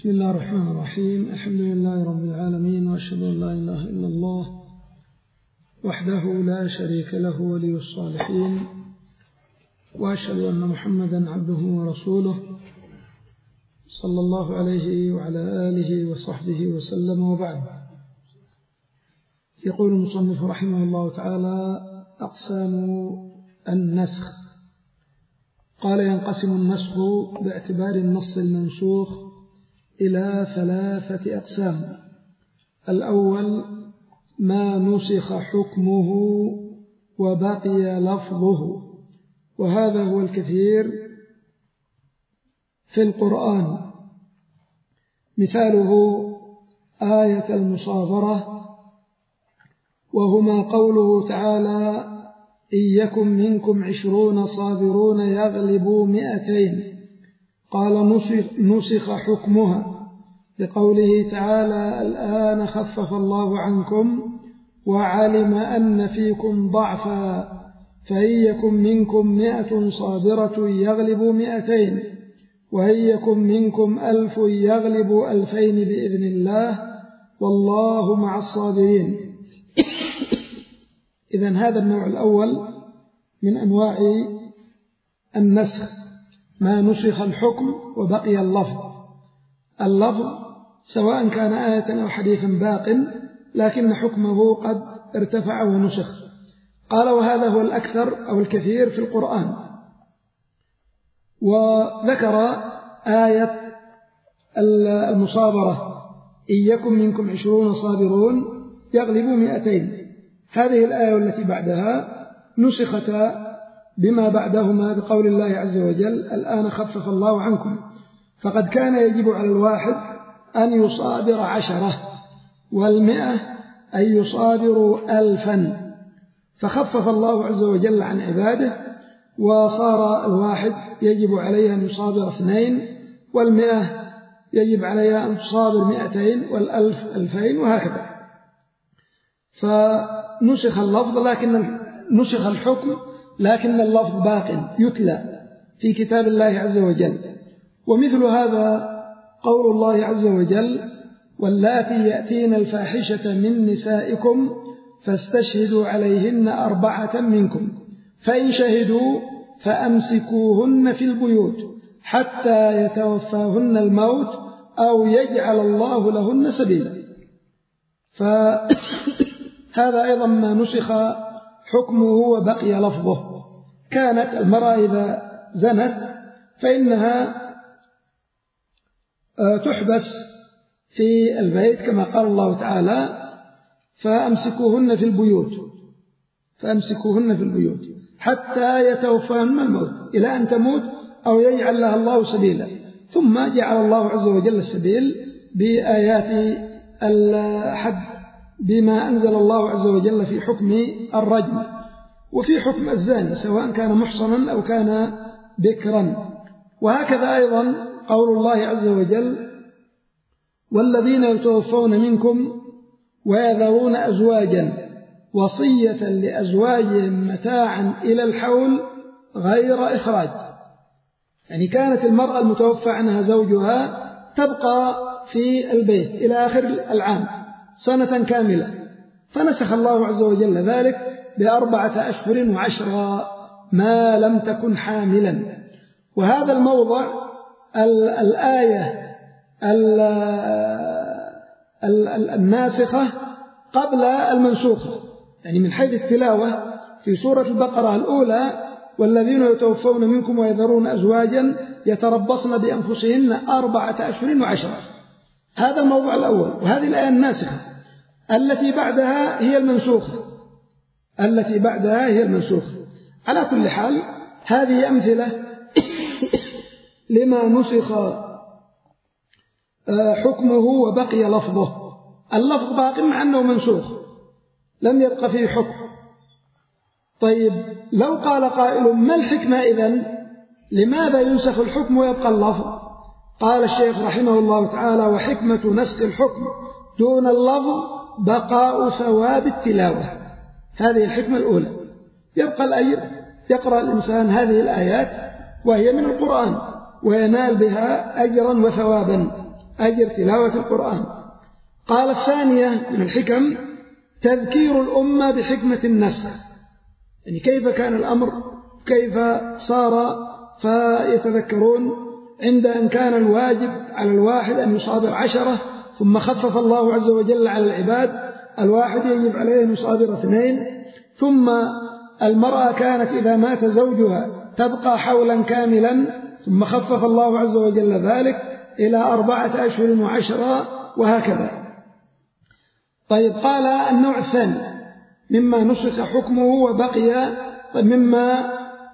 بسم الله الرحمن الرحيم. الحمد لله رب العالمين، وأشهد أن لا إله إلا الله وحده لا شريك له ولي الصالحين، وأشهد أن محمدا عبده ورسوله صلى الله عليه وعلى آله وصحبه وسلم، وبعد. يقول المصنف رحمه الله تعالى: أقسام النسخ. قال: ينقسم النسخ باعتبار النص المنسوخ إلى 3 أقسام. الأول ما نسخ حكمه وبقي لفظه، وهذا هو الكثير في القرآن. مثاله آية المصابرة، وهما قوله تعالى: إن يكن منكم 20 صابرون يغلبوا 200. قال: نسخ حكمها بقوله تعالى: الآن خفف الله عنكم وعلم أن فيكم ضعفا فإن يكن منكم 100 صابرة يغلبوا 200 وإن يكن منكم 1000 يغلبوا 2000 بإذن الله والله مع الصابرين. إذن هذا النوع الأول من أنواع النسخ، ما نسخ الحكم وبقي اللفظ سواء كان آية أو حديثا باق، لكن حكمه قد ارتفع ونسخ. قال: وهذا هو الأكثر أو الكثير في القرآن. وذكر آية المصابرة: إن يكن منكم 20 صابرون يغلبوا 200. هذه الآية والتي بعدها نسختا بما بعدهما بقول الله عز وجل: الآن خفف الله عنكم. فقد كان يجب على الواحد أن يصابر 10، وال100 أن يصابروا 1000، فخفف الله عز وجل عن عباده، وصار الواحد يجب عليه أن يصابر 2، وال100 يجب عليها أن تصابر 200، وال1000 2000، وهكذا. فنسخ اللفظ لكن نسخ الحكم، لكن اللفظ باق يتلى في كتاب الله عز وجل. ومثل هذا قول الله عز وجل: واللاتي يأتين الفاحشة من نسائكم فاستشهدوا عليهن 4 منكم فإن شهدوا فأمسكوهن في البيوت حتى يتوفاهن الموت أو يجعل الله لهن سبيلا. فهذا أيضا ما نسخ حكمه وبقي لفظه. كانت المرأة إذا زنت فإنها تحبس في البيت كما قال الله تعالى: فأمسكوهن في البيوت حتى يتوفاهن الموت، إلى أن تموت أو يجعل لها الله سبيلا. ثم جعل الله عز وجل السبيل بآيات الحد، بما أنزل الله عز وجل في حكم الرجم وفي حكم الزاني سواء كان محصنا أو كان بكرا. وهكذا أيضا قول الله عز وجل: والذين يتوفون منكم ويذرون أزواجا وصية لأزواجهم متاعا إلى الحول غير إخراج. يعني كانت المرأة المتوفى عنها زوجها تبقى في البيت إلى آخر العام 1 سنة كاملة، فنسخ الله عز وجل ذلك ب4 أشهر و10 ما لم تكن حاملا. وهذا الموضع الآية الناسخة قبل المنسوخة، يعني من حيث التلاوة في سورة البقرة الأولى: والذين يتوفون منكم ويذرون أزواجا يتربصن بأنفسهن 4 أشهر و10. هذا الموضوع الأول، وهذه الآية الناسخة. التي بعدها هي المنسوخة. على كل حال هذه أمثلة لما نسخ حكمه وبقي لفظه. اللفظ باق مع أنه منسوخ، لم يبق فيه حكم. طيب، لو قال قائل: ما الحكمة إذن؟ لماذا ينسخ الحكم ويبقى اللفظ؟ قال الشيخ رحمه الله تعالى: وحكمة نسخ الحكم دون اللفظ بقاء ثواب التلاوة. هذه الحكمة الأولى. يبقى يقرأ الإنسان هذه الآيات وهي من القرآن وينال بها أجرا وثوابا، أجر تلاوة القرآن. قال الثانية من الحكم تذكير الأمة بحكمة النسخ، يعني كيف كان الأمر، كيف صار، فيتذكرون عند أن كان الواجب على الواحد أن يصابر 10 ثم خفف الله عز وجل على العباد، الواحد يجب عليه أن يصابر 2، ثم المرأة كانت إذا مات زوجها تبقى حولا كاملا، ثم خفف الله عز وجل ذلك إلى 4 أشهر و10 وهكذا. طيب قال النوع الثاني مما نسخ حكمه وبقي مما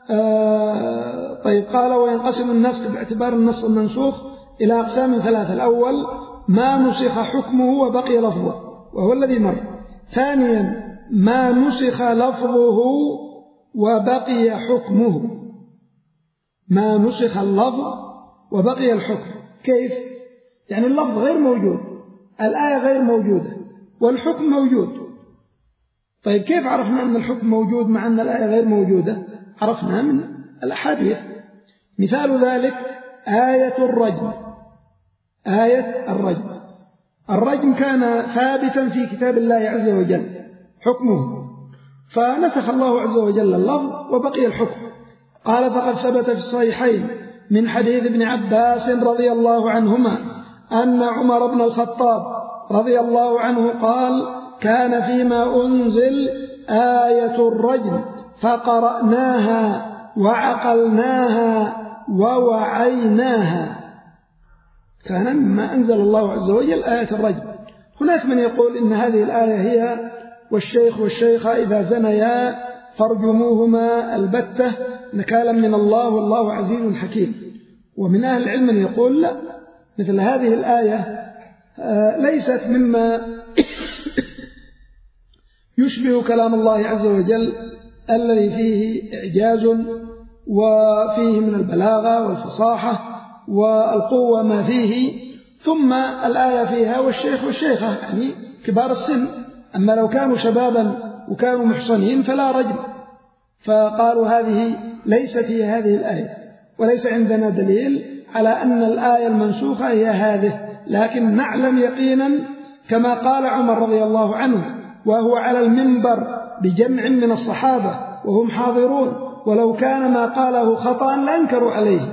طيب قال وينقسم النسخ باعتبار النص المنسوخ إلى أقسام 3. الأول ما نسخ حكمه وبقي لفظه وهو الذي مر. ثانيا ما نسخ لفظه وبقي حكمه، ما نسخ اللفظ وبقي الحكم. كيف؟ يعني اللفظ غير موجود، الآية غير موجودة والحكم موجود. طيب كيف عرفنا أن الحكم موجود مع أن الآية غير موجودة؟ عرفنا من الأحاديث. مثال ذلك آية الرجم. آية الرجم، الرجم كان ثابتا في كتاب الله عز وجل حكمه، فنسخ الله عز وجل اللفظ وبقي الحكم. قال فقد ثبت في الصحيحين من حديث ابن عباس رضي الله عنهما أن عمر بن الخطاب رضي الله عنه قال كان فيما أنزل آية الرجم فقرأناها وعقلناها ووعيناها، كان مما أنزل الله عز وجل آية الرجم. هناك من يقول إن هذه الآية هي والشيخ والشيخة إذا زنيا فارجموهما البتة نكالا من الله والله عزيز حكيم. ومن أهل العلم من يقول لا، مثل هذه الآية ليست مما يشبه كلام الله عز وجل الذي فيه إعجاز وفيه من البلاغة والفصاحة والقوة ما فيه، ثم الآية فيها والشيخ والشيخة يعني كبار السن، أما لو كانوا شبابا وكانوا محصنين فلا رجم. فقالوا هذه ليست هي هذه الآية، وليس عندنا دليل على أن الآية المنسوخة هي هذه، لكن نعلم يقينا كما قال عمر رضي الله عنه وهو على المنبر بجمع من الصحابة وهم حاضرون، ولو كان ما قاله خطأ لأنكروا عليه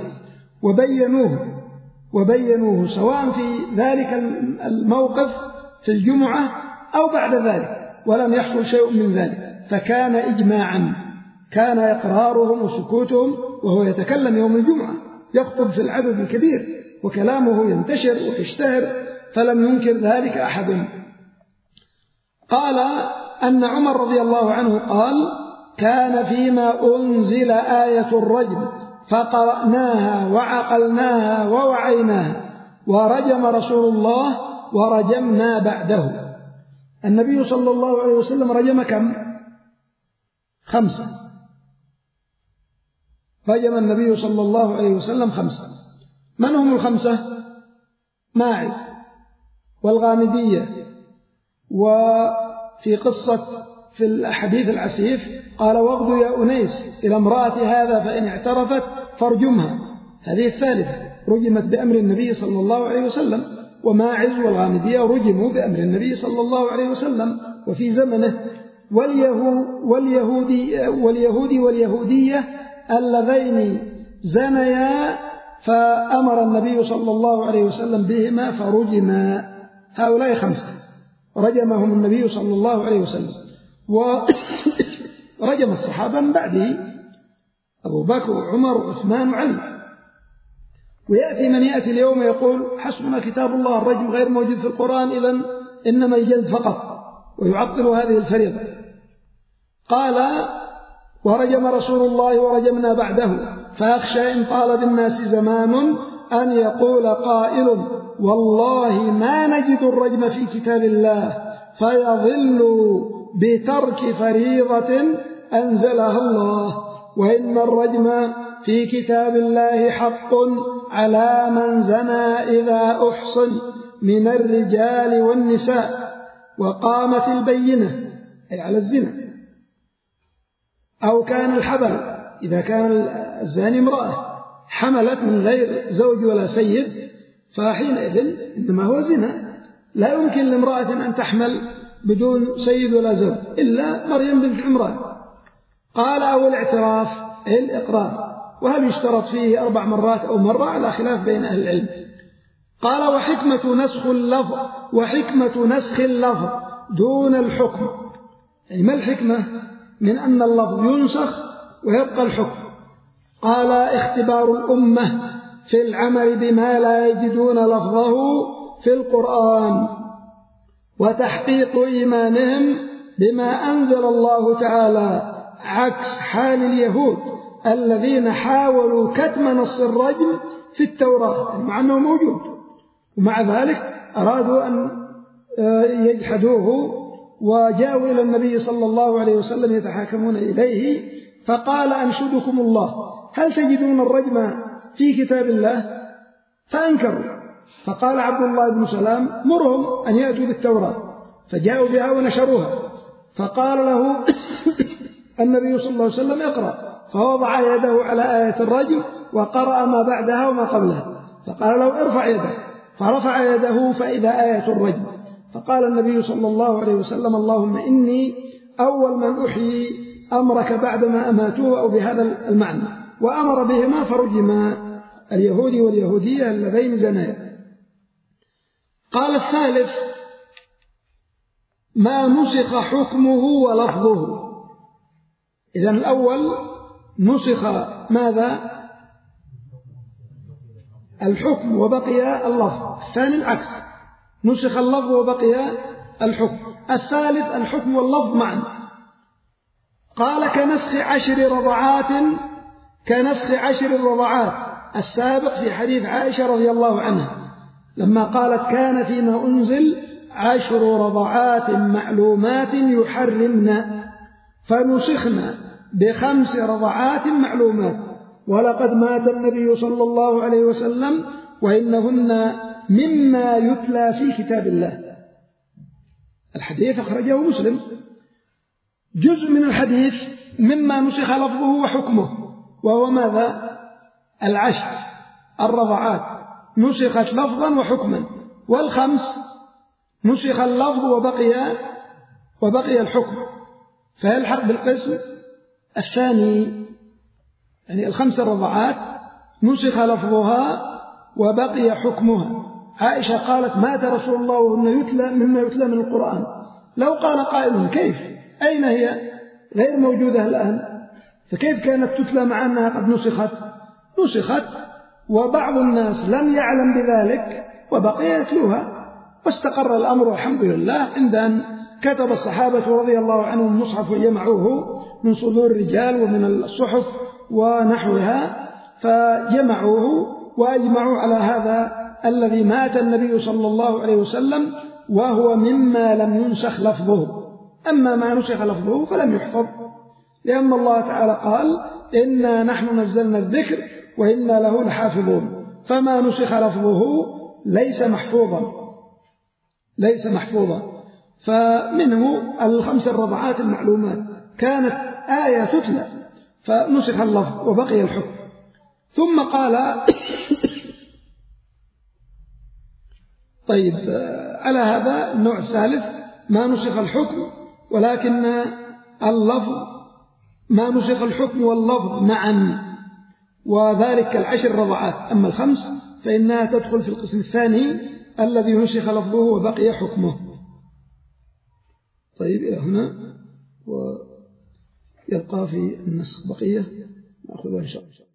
وبينوه سواء في ذلك الموقف في الجمعة أو بعد ذلك، ولم يحصل شيء من ذلك، فكان إجماعا، كان إقرارهم وسكوتهم وهو يتكلم يوم الجمعة يخطب في العدد الكبير وكلامه ينتشر ويشتهر، فلم ينكر ذلك أحد. قال أن عمر رضي الله عنه قال كان فيما أنزل آية الرجم فقرأناها وعقلناها ووعيناها ورجم رسول الله ورجمنا بعده. النبي صلى الله عليه وسلم رجم كم؟ 5. رجم النبي صلى الله عليه وسلم 5. من هم ال5؟ ماعز والغامدية. وفي قصة في الحديث العسيف قال واغدوا يا أنيس إلى امرأة هذا فإن اعترفت فارجمها، هذه الثالثة رجمت بأمر النبي صلى الله عليه وسلم، وماعز والغامدية رجموا بأمر النبي صلى الله عليه وسلم وفي زمنه. واليهودي واليهودية اللذين زنيا فأمر النبي صلى الله عليه وسلم بهما فرجما. هؤلاء 5 رجمهم النبي صلى الله عليه وسلم، ورجم الصحابة من بعده أبو بكر وعمر وعثمان وعلي. ويأتي من يأتي اليوم يقول حسبنا كتاب الله، الرجم غير موجود في القرآن، إذن إنما الجلد فقط، ويعطل هذه الفريضة. قال ورجم رسول الله ورجمنا بعده، فأخشى إن طال بالناس زمان أن يقول قائل والله ما نجد الرجم في كتاب الله فيضل بترك فريضة أنزلها الله، وإن الرجم في كتاب الله حق على من زنى إذا أحصن من الرجال والنساء وقامت البينة أي على الزنا، أو كان الحبل إذا كان الزاني امرأة حملت من غير زوج ولا سيد فحينئذ إنما هو زنا، لا يمكن لامرأة أن تحمل بدون سيد ولا زوج إلا مريم بنت عمران. قال أو الاعتراف الإقرار، وهل يشترط فيه 4 مرات أو مرة على خلاف بين أهل العلم. قال وحكمة نسخ اللفظ دون الحكم، يعني ما الحكمة من أن اللفظ ينسخ ويبقى الحكم؟ قال اختبار الأمة في العمل بما لا يجدون لفظه في القرآن، وتحقيق إيمانهم بما أنزل الله تعالى، عكس حال اليهود الذين حاولوا كتم نص الرجم في التوراة مع أنه موجود، ومع ذلك أرادوا أن يجحدوه، وجاءوا إلى النبي صلى الله عليه وسلم يتحاكمون إليه، فقال أنشدكم الله هل تجدون الرجم في كتاب الله؟ فأنكروا، فقال عبد الله بن سلام مرهم أن يأتوا بالتوراة، فجاءوا بها ونشروها، فقال له النبي صلى الله عليه وسلم اقرأ، فوضع يده على آية الرجم وقرأ ما بعدها وما قبلها، فقال له ارفع يدك، فرفع يده فإذا آية الرجم، فقال النبي صلى الله عليه وسلم اللهم إني أول من أحيي أمرك بعدما أماتوه، أو بهذا المعنى، وأمر بهما فرجما اليهودي واليهودية اللذين زنايا. قال الثالث ما نسخ حكمه ولفظه. إذن الأول نسخ ماذا؟ الحكم وبقي اللفظ. الثاني العكس، نسخ اللفظ وبقي الحكم. الثالث الحكم واللفظ معا. قال كنسخ 10 رضعات السابق في حديث عائشة رضي الله عنها لما قالت كان فيما أنزل 10 رضعات معلومات يحرمن، فنسخنا ب5 رضعات معلومات، ولقد مات النبي صلى الله عليه وسلم وإنهن مما يتلى في كتاب الله. الحديث أخرجه مسلم. جزء من الحديث مما نسخ لفظه وحكمه، وهو ماذا؟ 10 الرضعات نسخت لفظا وحكما، وال5 نسخ اللفظ وبقي الحكم، فيلحق بالقسم الثاني، يعني 5 الرضعات نسخ لفظها وبقي حكمها. عائشة قالت مات رسول الله وهن يتلى مما يتلى من القرآن. لو قال قائل كيف؟ أين هي؟ غير موجودة الآن، فكيف كانت تتلى مع أنها قد نسخت وبعض الناس لم يعلم بذلك وبقي يتلوها، واستقر الأمر والحمد لله عند أن كتب الصحابة رضي الله عنهم المصحف وجمعوه من صدور الرجال ومن الصحف ونحوها، فجمعوه وأجمعوا على هذا الذي مات النبي صلى الله عليه وسلم وهو مما لم ينسخ لفظه. أما ما نسخ لفظه فلم يحفظ، لأن الله تعالى قال إنا نحن نزلنا الذكر وإنا له لحافظون، فما نسخ لفظه ليس محفوظا. فمنه 5 الرضعات المعلومات كانت آية تتلى فنسخ اللفظ وبقي الحكم. ثم قال طيب على هذا النوع الثالث ما نسخ الحكم ولكن اللفظ ما نسخ الحكم واللفظ معا، وذلك ال10 رضعات. أما ال5 فإنها تدخل في القسم الثاني الذي نسخ لفظه وبقي حكمه. طيب إلى هنا، ويبقى في النسخ بقية نأخذها إن شاء الله.